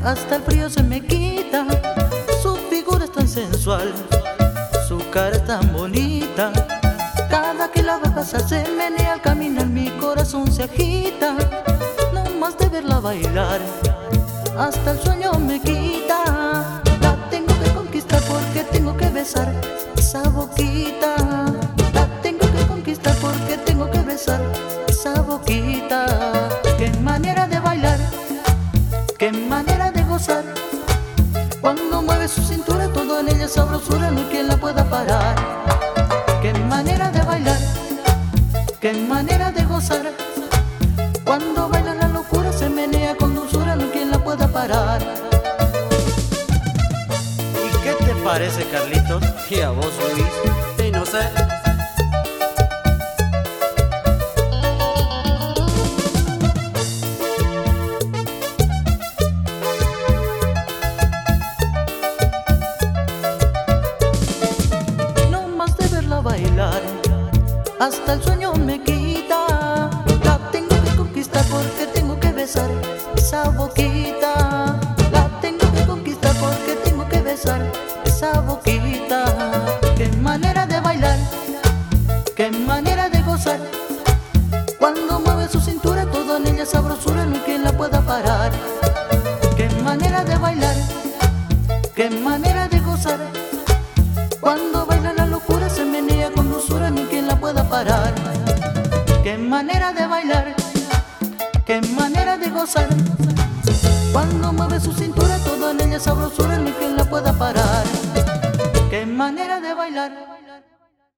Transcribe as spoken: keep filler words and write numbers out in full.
hasta el frío se me quita. Su figura es tan sensual, su cara es tan bonita. Cada que la veo pasar se menea al caminar, mi corazón se agita. No más de verla bailar, hasta el sueño me quita. La tengo que conquistar porque tengo que besar esa boquita. La tengo que conquistar porque tengo que besar esa boquita. Qué manera de bailar, qué manera de gozar. Cuando mueve su cintura, todo en ella es sabrosura, no hay quien la pueda parar. Qué manera de bailar, qué manera de gozar. Cuando baila la locura, se menea con dulzura, no hay quien la pueda parar. ¿Y qué te parece, Carlitos? ¿Y a vos, Luis? Sí, no sé. Bailar, hasta el sueño me quita. La tengo que conquistar porque tengo que besar esa boquita. La tengo que conquistar porque tengo que besar esa boquita. Qué manera de bailar, qué manera de gozar. Cuando mueve su cintura, todo en ella es sabrosura, no hay quien la pueda parar. Qué manera de bailar, qué manera de gozar. Cuando baila la locura, se menea con dulzura, ni quien la pueda parar. Qué manera de bailar, qué manera de gozar. Cuando mueve su cintura, todo en ella es sabrosura, ni quien la pueda parar. Qué manera